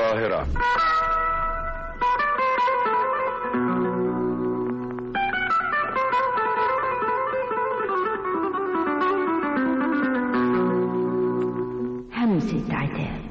القاهرة. همسة عتاب.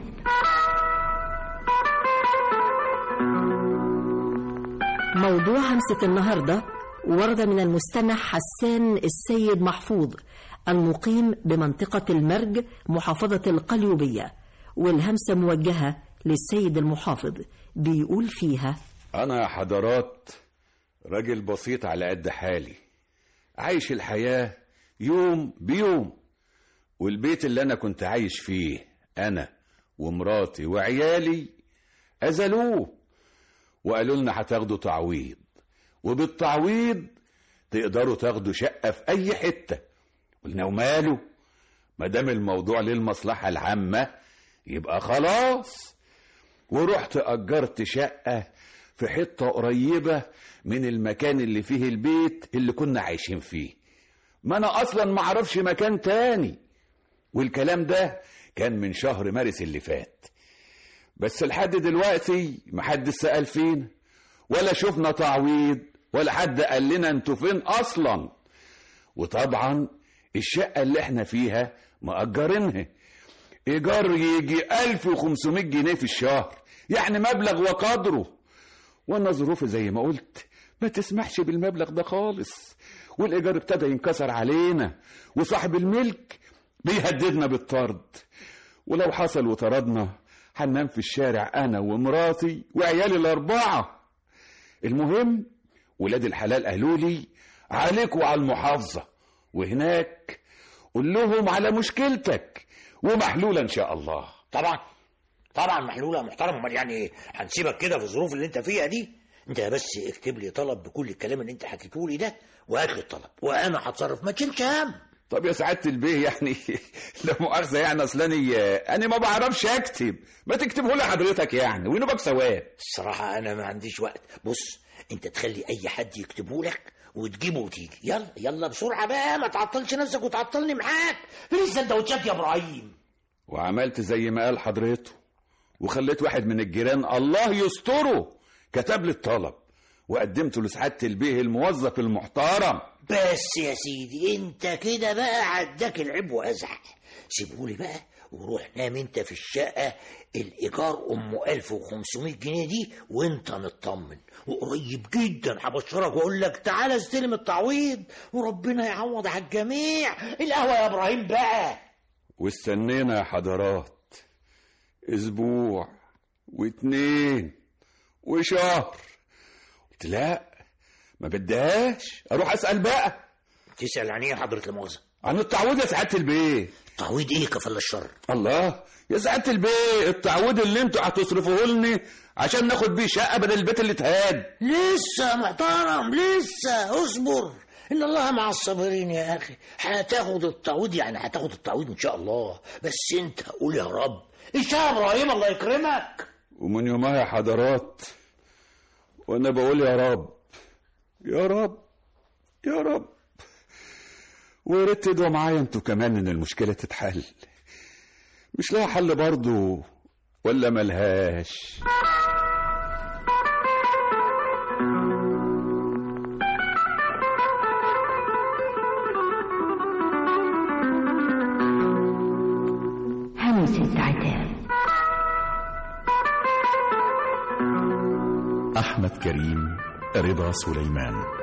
موضوع همسة النهاردة ورد من المستمع حسان السيد محفوظ المقيم بمنطقة المرج محافظة القليوبية، والهمسة موجهة للسيد المحافظ. بيقول فيها: أنا يا حضرات راجل بسيط على قد حالي، عايش الحياة يوم بيوم، والبيت اللي أنا كنت عايش فيه أنا ومراتي وعيالي أزلوه وقالوا لنا هتاخدوا تعويض، وبالتعويض تقدروا تاخدوا شقة في أي حتة. قلنا وماله، مادام الموضوع للمصلحة العامة يبقى خلاص. ورحت أجرت شقة في حتة قريبة من المكان اللي فيه البيت اللي كنا عايشين فيه. ما أنا أصلا معرفش مكان تاني، والكلام ده كان من شهر مارس اللي فات. بس لحد دلوقتي محدش سأل فينا ولا شفنا تعويض ولا حد قال لنا انتوا فين أصلا. وطبعا الشقة اللي احنا فيها مأجرينها إيجار يجي 1500 جنيه في الشهر، يعني مبلغ وقدره. وانا ظروفي زي ما قلت ما تسمحش بالمبلغ ده خالص، والإيجار ابتدى ينكسر علينا، وصاحب الملك بيهددنا بالطرد، ولو حصل وطردنا هننام في الشارع أنا ومراتي وعيالي الأربعة. المهم ولاد الحلال قالوا لي عليك وعلى المحافظة، وهناك قول لهم على مشكلتك ومحلولة إن شاء الله. طبعا محلولة محترم. امال يعني هنسيبك كده في الظروف اللي انت فيها دي؟ انت بس اكتب لي طلب بكل الكلام اللي انت حكيته لي ده، وهات لي الطلب وانا هتصرف، ما تشيلش هم. طب يا سعادة البيه يعني لا مؤاخذة، يعني اصلاني انا ما بعرفش اكتب، ما تكتبه لي حضرتك يعني ونبقى سوا. الصراحة انا ما عنديش وقت. بص، انت تخلي اي حد يكتبه لك وتجيبه وتيجي. يلا بسرعة بقى، ما تعطلش نفسك وتعطلني معاك. فين السندوتشات يا ابراهيم؟ وعملت زي ما قال حضرته، وخليت واحد من الجيران الله يستره كتب لي الطلب، وقدمته لسعادة البيه الموظف المحترم. بس يا سيدي انت كده بقى عداك العيب وازعل. سيبهولي بقى وروح نام انت في الشقة الإيجار 1500 جنيه دي، وانت مطمن. وقريب جدا هبشرك واقول لك تعالى استلم التعويض، وربنا يعوض على الجميع. القهوة يا ابراهيم بقى. واستنينا يا حضرات اسبوع و2 وشهر، قلت لا ما بدهاش، اروح اسال بقى. تسال عن ايه يا حضره المؤاخذه؟ عن التعويض يا سعاده البيه. تعويض ايه كفل الشر؟ الله يا سعاده البيه، التعويض اللي انتوا هتصرفوه لنا عشان ناخد بيه شقه بدل البيت اللي اتهاد. لسه محترم، لسه اصبر، ان الله مع الصابرين يا اخي. هتاخد التعويض، يعني هتاخد التعويض ان شاء الله، بس انت قول يا رب. ايش يا ابراهيم الله يكرمك. ومن يومها يا حضرات وانا بقول يا رب يا رب يا رب، ويا ريت تدعوا معايا انتوا كمان ان المشكله تتحل. مش لها حل برضو ولا ملهاش؟ همسة عتاب. أحمد كريم، رضا سليمان.